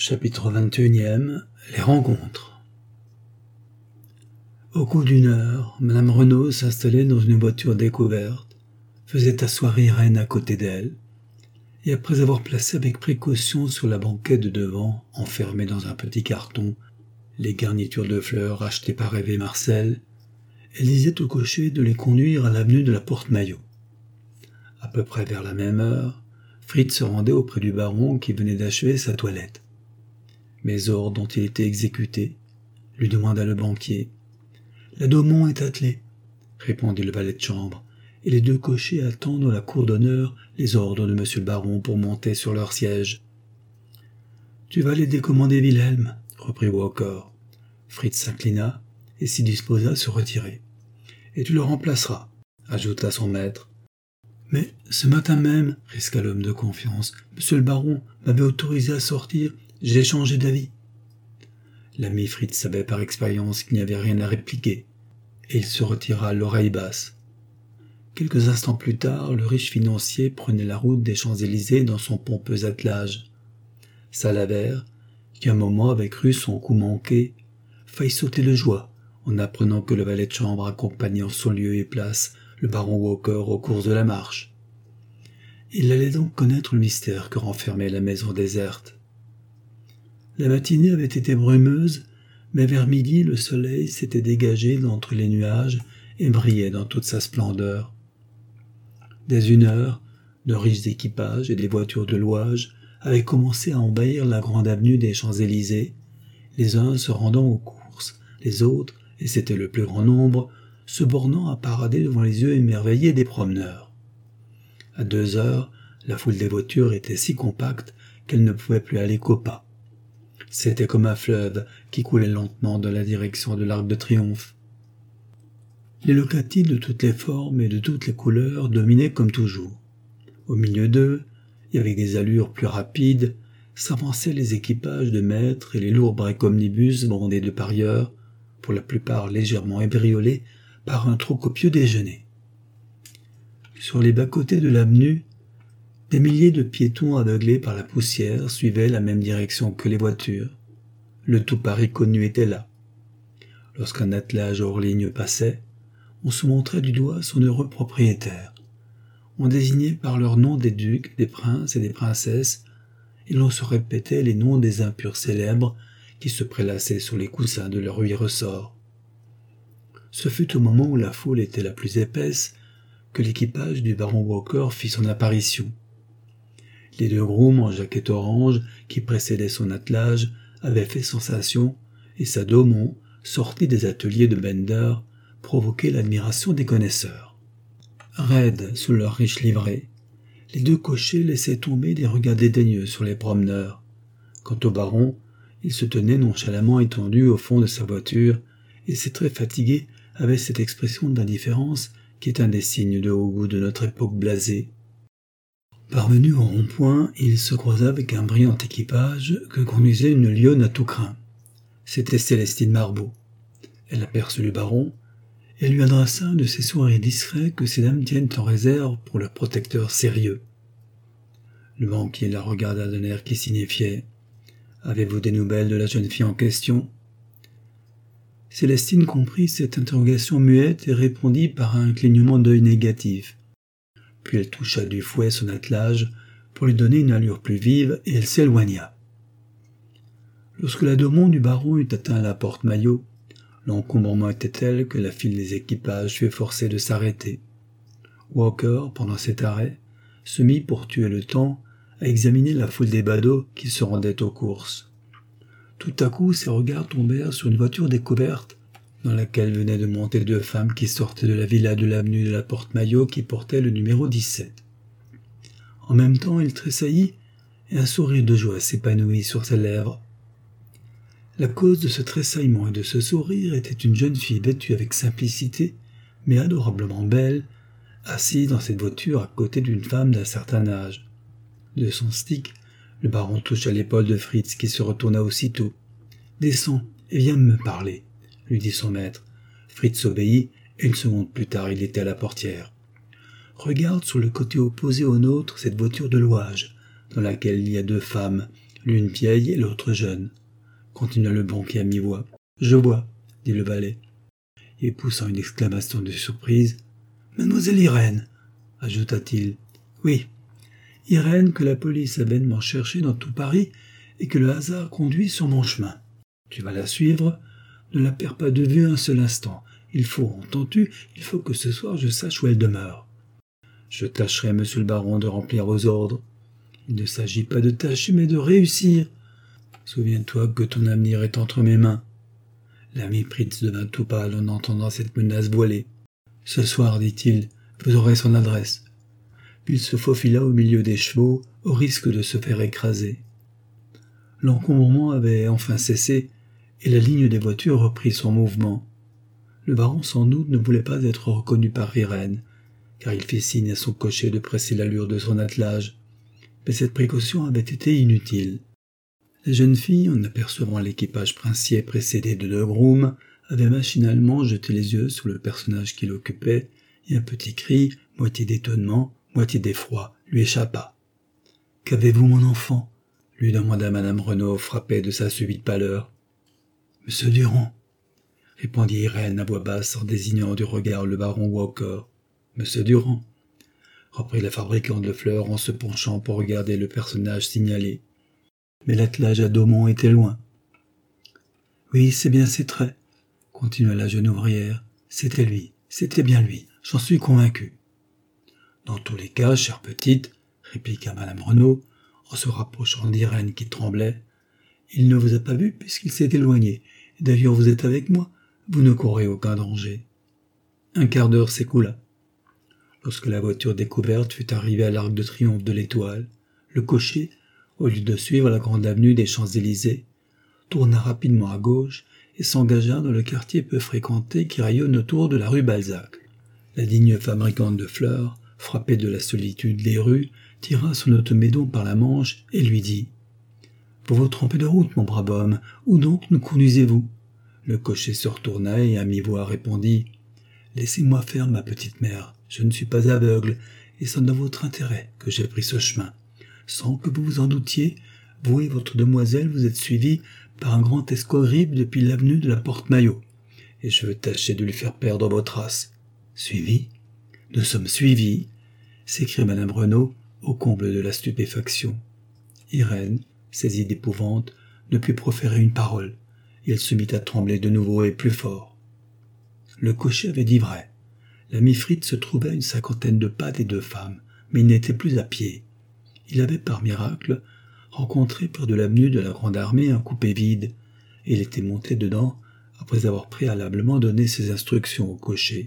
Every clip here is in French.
Chapitre 21e. Les rencontres. Au bout d'une heure, Madame Renaud s'installait dans une voiture découverte, faisait asseoir Irène à côté d'elle, et après avoir placé avec précaution sur la banquette de devant, enfermée dans un petit carton, les garnitures de fleurs achetées par Ève et Marcel, elle disait au cocher de les conduire à l'avenue de la Porte-Maillot. À peu près vers la même heure, Fritz se rendait auprès du baron qui venait d'achever sa toilette. Mais ordres dont il était exécuté, lui demanda le banquier. « La Daumont est attelée, » répondit le valet de chambre, et les deux cochers attendent à la cour d'honneur les ordres de monsieur le baron pour monter sur leur siège. « Tu vas les décommander, Wilhelm, » reprit Walker. Fritz s'inclina et s'y disposa à se retirer. « Et tu le remplaceras, » ajouta son maître. « Mais ce matin même, » risqua l'homme de confiance, « monsieur le baron m'avait autorisé à sortir. J'ai changé d'avis. » L'ami Fritz savait par expérience qu'il n'y avait rien à répliquer, et il se retira l'oreille basse. Quelques instants plus tard, le riche financier prenait la route des Champs-Élysées dans son pompeux attelage. Salabert, qui un moment avait cru son coup manqué, faillit sauter de joie en apprenant que le valet de chambre accompagnait en son lieu et place le baron Walker aux courses de la marche. Il allait donc connaître le mystère que renfermait la maison déserte. La matinée avait été brumeuse, mais vers midi le soleil s'était dégagé d'entre les nuages et brillait dans toute sa splendeur. Dès 1 heure, de riches équipages et des voitures de louage avaient commencé à envahir la grande avenue des Champs-Élysées, les uns se rendant aux courses, les autres, et c'était le plus grand nombre, se bornant à parader devant les yeux émerveillés des promeneurs. À 2 heures, la foule des voitures était si compacte qu'elle ne pouvait plus aller qu'au pas. C'était comme un fleuve qui coulait lentement dans la direction de l'Arc de Triomphe. Les locomotives de toutes les formes et de toutes les couleurs dominaient comme toujours. Au milieu d'eux, et avec des allures plus rapides, s'avançaient les équipages de maîtres et les lourds breaks omnibus bondés de parieurs, pour la plupart légèrement ébriolés par un trop copieux déjeuner. Sur les bas-côtés de l'avenue, des milliers de piétons aveuglés par la poussière suivaient la même direction que les voitures. Le tout Paris connu était là. Lorsqu'un attelage hors ligne passait, on se montrait du doigt son heureux propriétaire. On désignait par leurs noms des ducs, des princes et des princesses, et l'on se répétait les noms des impurs célèbres qui se prélassaient sur les coussins de leurs 8 ressorts. Ce fut au moment où la foule était la plus épaisse que l'équipage du baron Walker fit son apparition. Les 2 grooms en jaquette orange qui précédaient son attelage avaient fait sensation, et sa Daumont, sortie des ateliers de Bender, provoquait l'admiration des connaisseurs. Raides sous leur riche livrée, les 2 cochers laissaient tomber des regards dédaigneux sur les promeneurs. Quant au baron, il se tenait nonchalamment étendu au fond de sa voiture, et ses traits fatigués avaient cette expression d'indifférence qui est un des signes de haut goût de notre époque blasée. Parvenu au rond-point, il se croisa avec un brillant équipage que conduisait une lionne à tout crin. C'était Célestine Marbeau. Elle aperçut le baron et lui adressa un de ces sourires discrets que ces dames tiennent en réserve pour leurs protecteurs sérieux. Le banquier la regarda d'un air qui signifiait « Avez-vous des nouvelles de la jeune fille en question ?» Célestine comprit cette interrogation muette et répondit par un clignement d'œil négatif. Puis elle toucha du fouet son attelage pour lui donner une allure plus vive et elle s'éloigna. Lorsque la Daumont du baron eut atteint la Porte-Maillot, l'encombrement était tel que la file des équipages fut forcée de s'arrêter. Walker, pendant cet arrêt, se mit pour tuer le temps à examiner la foule des badauds qui se rendaient aux courses. Tout à coup, ses regards tombèrent sur une voiture découverte dans laquelle venaient de monter 2 femmes qui sortaient de la villa de l'avenue de la Porte-Maillot qui portait le numéro 17. En même temps, il tressaillit et un sourire de joie s'épanouit sur ses lèvres. La cause de ce tressaillement et de ce sourire était une jeune fille vêtue avec simplicité, mais adorablement belle, assise dans cette voiture à côté d'une femme d'un certain âge. De son stick, le baron toucha l'épaule de Fritz qui se retourna aussitôt. « Descends et viens me parler », lui dit son maître. Fritz obéit, et 1 seconde plus tard il était à la portière. « Regarde sur le côté opposé au nôtre cette voiture de louage, dans laquelle il y a 2 femmes, l'une vieille et l'autre jeune, continua le banquier à mi-voix. Je vois, dit le valet, et poussant une exclamation de surprise. Mademoiselle Irène, ajouta-t-il. Oui, Irène que la police a vainement cherchée dans tout Paris et que le hasard conduit sur mon chemin. Tu vas la suivre, ne la perds pas de vue un seul instant. Il faut, entends-tu, il faut que ce soir je sache où elle demeure. Je tâcherai, monsieur le baron, de remplir vos ordres. Il ne s'agit pas de tâcher, mais de réussir. Souviens-toi que ton avenir est entre mes mains. L'ami Fritz devint tout pâle en entendant cette menace voilée. Ce soir, dit-il, vous aurez son adresse. Puis il se faufila au milieu des chevaux, au risque de se faire écraser. L'encombrement avait enfin cessé, et la ligne des voitures reprit son mouvement. Le baron sans doute ne voulait pas être reconnu par Irène, car il fit signe à son cocher de presser l'allure de son attelage. Mais cette précaution avait été inutile. La jeune fille, en apercevant l'équipage princier précédé de 2 grooms, avait machinalement jeté les yeux sur le personnage qui l'occupait, et un petit cri, moitié d'étonnement, moitié d'effroi, lui échappa. « Qu'avez-vous, mon enfant ?» lui demanda madame Renaud, frappée de sa subite pâleur. « Monsieur Durand » répondit Irène à voix basse en désignant du regard le baron Walker. « Monsieur Durand » reprit la fabricante de fleurs en se penchant pour regarder le personnage signalé. Mais l'attelage à Daumont était loin. « Oui, c'est bien ses traits, » continua la jeune ouvrière. « C'était lui, c'était bien lui, j'en suis convaincue. »« Dans tous les cas, chère petite, » répliqua madame Renaud, en se rapprochant d'Irène qui tremblait, « il ne vous a pas vu puisqu'il s'est éloigné. D'ailleurs, vous êtes avec moi, vous ne courez aucun danger. » Un quart d'heure s'écoula. Lorsque la voiture découverte fut arrivée à l'Arc de Triomphe de l'Étoile, le cocher, au lieu de suivre la grande avenue des Champs-Élysées, tourna rapidement à gauche et s'engagea dans le quartier peu fréquenté qui rayonne autour de la rue Balzac. La digne fabricante de fleurs, frappée de la solitude des rues, tira son automédon par la manche et lui dit « Vous vous trompez de route, mon brave homme, où donc nous conduisez-vous » Le cocher se retourna et à mi-voix répondit « Laissez-moi faire, ma petite mère, je ne suis pas aveugle, et c'est dans votre intérêt que j'ai pris ce chemin. Sans que vous vous en doutiez, vous et votre demoiselle vous êtes suivis par un grand escogriffe depuis l'avenue de la Porte-Maillot, et je veux tâcher de lui faire perdre vos traces. »« Suivis ? Nous sommes suivis !» s'écria madame Renaud, au comble de la stupéfaction. Irène, saisie d'épouvante, ne put proférer une parole, et elle se mit à trembler de nouveau et plus fort. Le cocher avait dit vrai. L'ami Fritz se trouvait à une 50aine de pas des 2 femmes, mais il n'était plus à pied. Il avait, par miracle, rencontré près de l'avenue de la Grande Armée un coupé vide, et il était monté dedans après avoir préalablement donné ses instructions au cocher.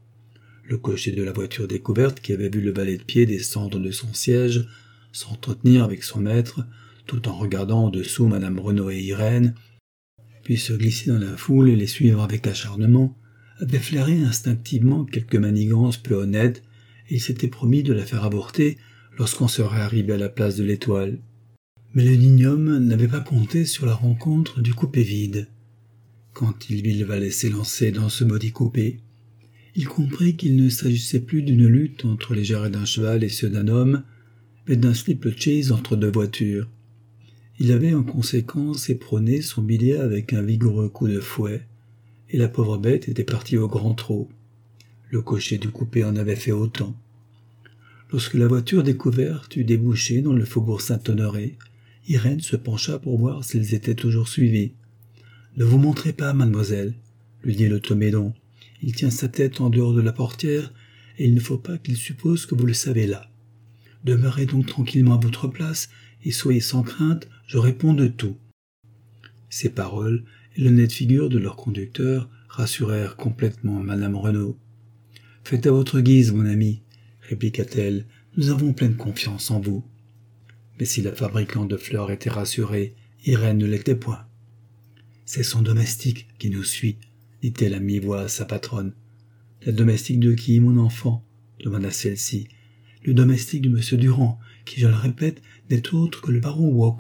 Le cocher de la voiture découverte, qui avait vu le valet de pied descendre de son siège, s'entretenir avec son maître, tout en regardant en dessous madame Renaud et Irène, puis se glisser dans la foule et les suivre avec acharnement, avait flairé instinctivement quelque manigance peu honnête, et il s'était promis de la faire avorter lorsqu'on serait arrivé à la place de l'Étoile. Mais le digne homme n'avait pas compté sur la rencontre du coupé vide. Quand il vit le valet s'élancer dans ce maudit coupé, il comprit qu'il ne s'agissait plus d'une lutte entre les jarrets d'un cheval et ceux d'un homme, mais d'un steeplechase entre 2 voitures. Il avait en conséquence éperonné son bidet avec un vigoureux coup de fouet, et la pauvre bête était partie au grand trot. Le cocher du coupé en avait fait autant. Lorsque la voiture découverte eut débouché dans le faubourg Saint-Honoré, Irène se pencha pour voir s'ils étaient toujours suivis. « Ne vous montrez pas, mademoiselle, » lui dit l'automédon. « Il tient sa tête en dehors de la portière, et il ne faut pas qu'il suppose que vous le savez là. Demeurez donc tranquillement à votre place, et soyez sans crainte, je réponds de tout. » Ces paroles et l'honnête figure de leur conducteur rassurèrent complètement madame Renaud. « Faites à votre guise, mon ami, » répliqua-t-elle, « nous avons pleine confiance en vous. » Mais si la fabricante de fleurs était rassurée, Irène ne l'était point. « C'est son domestique qui nous suit, » dit-elle à mi-voix à sa patronne. « La domestique de qui, mon enfant ?» demanda celle-ci. « Le domestique de monsieur Durand, qui, je le répète, n'est autre que le baron Walker. »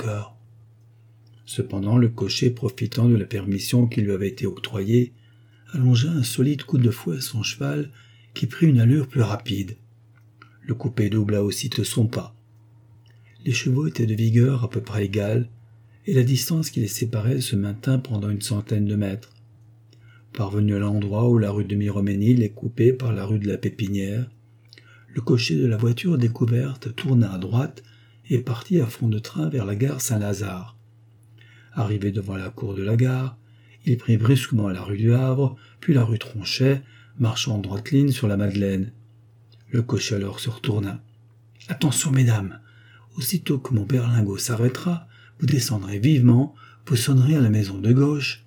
Cependant, le cocher, profitant de la permission qui lui avait été octroyée, allongea un solide coup de fouet à son cheval qui prit une allure plus rapide. Le coupé doubla aussitôt son pas. Les chevaux étaient de vigueur à peu près égale, et la distance qui les séparait se maintint pendant une centaine de mètres. Parvenu à l'endroit où la rue de Miromesnil est coupée par la rue de la Pépinière, le cocher de la voiture découverte tourna à droite et partit à fond de train vers la gare Saint-Lazare. Arrivé devant la cour de la gare, il prit brusquement la rue du Havre, puis la rue Tronchet, marchant en droite ligne sur la Madeleine. Le cocher alors se retourna. « Attention, mesdames, aussitôt que mon berlingot s'arrêtera, vous descendrez vivement, vous sonnerez à la maison de gauche.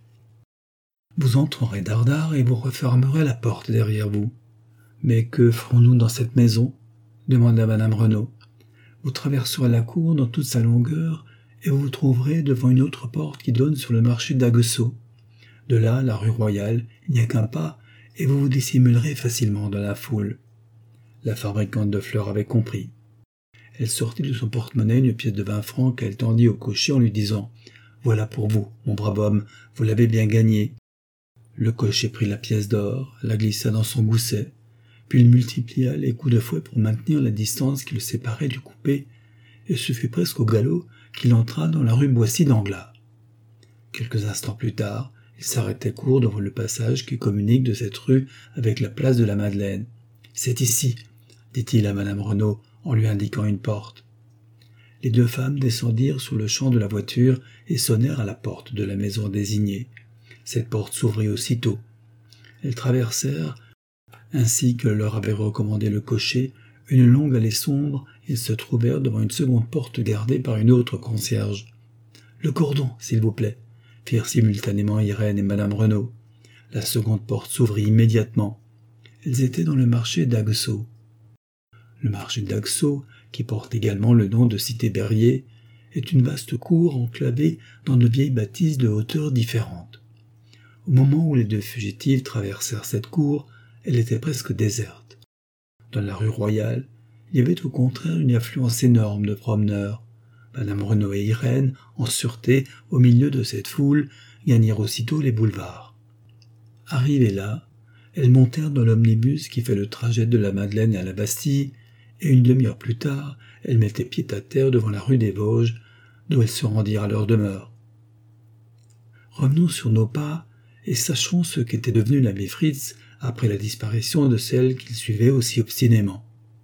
Vous entrerez dardard et vous refermerez la porte derrière vous. » « Mais que ferons-nous dans cette maison ?» demanda madame Renaud. « Vous traverserez la cour dans toute sa longueur et vous vous trouverez devant une autre porte qui donne sur le marché d'Aguesseau. De là, la rue Royale, il n'y a qu'un pas, et vous vous dissimulerez facilement dans la foule. » La fabricante de fleurs avait compris. Elle sortit de son porte-monnaie une pièce de 20 francs qu'elle tendit au cocher en lui disant « Voilà pour vous, mon brave homme, vous l'avez bien gagné. » Le cocher prit la pièce d'or, la glissa dans son gousset, puis il multiplia les coups de fouet pour maintenir la distance qui le séparait du coupé, et ce fut presque au galop qu'il entra dans la rue Boissy-d'Anglas. Quelques instants plus tard, il s'arrêtait court devant le passage qui communique de cette rue avec la place de la Madeleine. « C'est ici, » dit-il à madame Renaud en lui indiquant une porte. Les deux femmes descendirent sur le champ de la voiture et sonnèrent à la porte de la maison désignée. Cette porte s'ouvrit aussitôt. Elles traversèrent, ainsi que leur avait recommandé le cocher, une longue allée sombre et se trouvèrent devant une seconde porte gardée par une autre concierge. « Le cordon, s'il vous plaît » firent simultanément Irène et madame Renaud. La seconde porte s'ouvrit immédiatement. Elles étaient dans le marché d'Aguesseau. Le marché d'Aguesseau, qui porte également le nom de Cité Berrier, est une vaste cour enclavée dans de vieilles bâtisses de hauteurs différentes. Au moment où les deux fugitives traversèrent cette cour, elle était presque déserte. Dans la rue Royale, il y avait au contraire une affluence énorme de promeneurs. Madame Renaud et Irène, en sûreté, au milieu de cette foule, gagnèrent aussitôt les boulevards. Arrivées là, elles montèrent dans l'omnibus qui fait le trajet de la Madeleine à la Bastille, et une demi-heure plus tard, elles mettaient pied à terre devant la rue des Vosges, d'où elles se rendirent à leur demeure. Revenons sur nos pas, et sachons ce qu'était devenu l'abbé Fritz après la disparition de celle qu'il suivait aussi obstinément.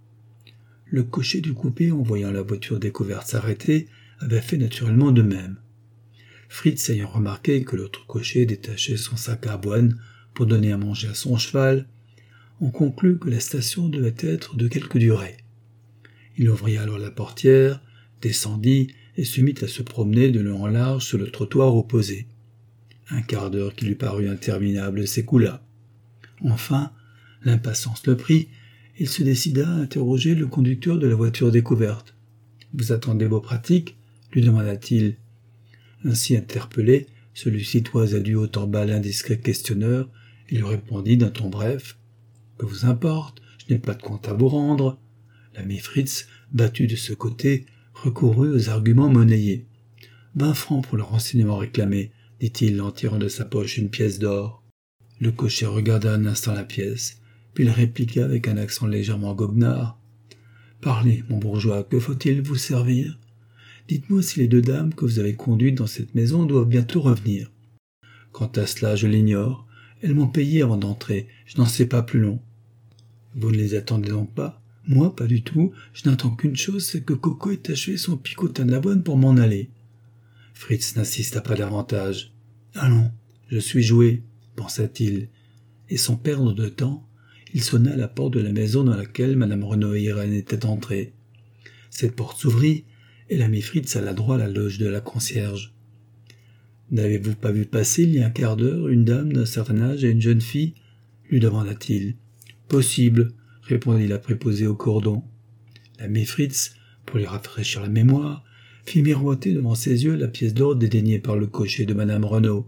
Le cocher du coupé, en voyant la voiture découverte s'arrêter, avait fait naturellement de même. Fritz ayant remarqué que l'autre cocher détachait son sac à avoine pour donner à manger à son cheval, on conclut que la station devait être de quelque durée. Il ouvrit alors la portière, descendit et se mit à se promener de long en large sur le trottoir opposé. Un quart d'heure qui lui parut interminable s'écoula. Enfin, l'impatience le prit, il se décida à interroger le conducteur de la voiture découverte. « Vous attendez vos pratiques ?» lui demanda-t-il. Ainsi interpellé, celui-ci toisa du haut en bas l'indiscret questionneur et lui répondit d'un ton bref. « Que vous importe, je n'ai pas de compte à vous rendre. » L'ami Fritz, battu de ce côté, recourut aux arguments monnayés. « 20 francs pour le renseignement réclamé, » dit-il en tirant de sa poche une pièce d'or. Le cocher regarda un instant la pièce, puis il répliqua avec un accent légèrement goguenard. « Parlez, mon bourgeois, que faut-il vous servir ? Dites-moi si les deux dames que vous avez conduites dans cette maison doivent bientôt revenir. Quant à cela, je l'ignore. Elles m'ont payé avant d'entrer, je n'en sais pas plus long. » « Vous ne les attendez donc pas ? Moi, pas du tout. Je n'attends qu'une chose, c'est que Coco ait achevé son picotin d'avoine pour m'en aller. » Fritz n'insista pas davantage. « Allons, je suis joué, » pensa-t-il, et sans perdre de temps, il sonna à la porte de la maison dans laquelle madame Renaud et Irène étaient entrées. Cette porte s'ouvrit, et l'ami Fritz alla droit à la loge de la concierge. « N'avez-vous pas vu passer il y a un quart d'heure une dame d'un certain âge et une jeune fille ?» lui demanda-t-il. « Possible, » répondit la préposée au cordon. L'ami Fritz, pour lui rafraîchir la mémoire, fit miroiter devant ses yeux la pièce d'or dédaignée par le cocher de madame Renaud.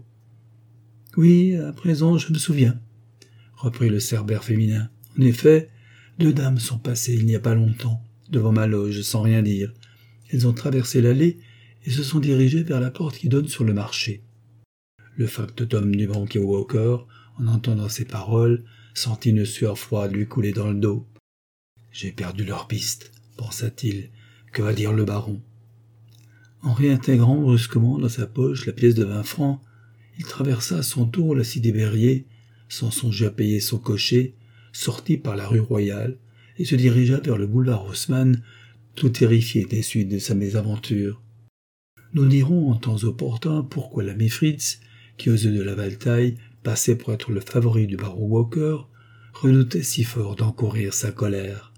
« Oui, à présent, je me souviens, » reprit le cerbère féminin. « En effet, deux dames sont passées il n'y a pas longtemps, devant ma loge, sans rien dire. Elles ont traversé l'allée et se sont dirigées vers la porte qui donne sur le marché. » Le factotum du banquier Walker, en entendant ces paroles, sentit une sueur froide lui couler dans le dos. « J'ai perdu leur piste, » pensa-t-il. « Que va dire le baron ?» En réintégrant brusquement dans sa poche la pièce de 20 francs, il traversa à son tour la cité Berrier, sans songer à payer son cocher, sortit par la rue Royale et se dirigea vers le boulevard Haussmann, tout terrifié des suites de sa mésaventure. Nous dirons en temps opportun pourquoi l'ami Fritz, qui aux yeux de la Valtaille passait pour être le favori du baron Walker, redoutait si fort d'encourir sa colère.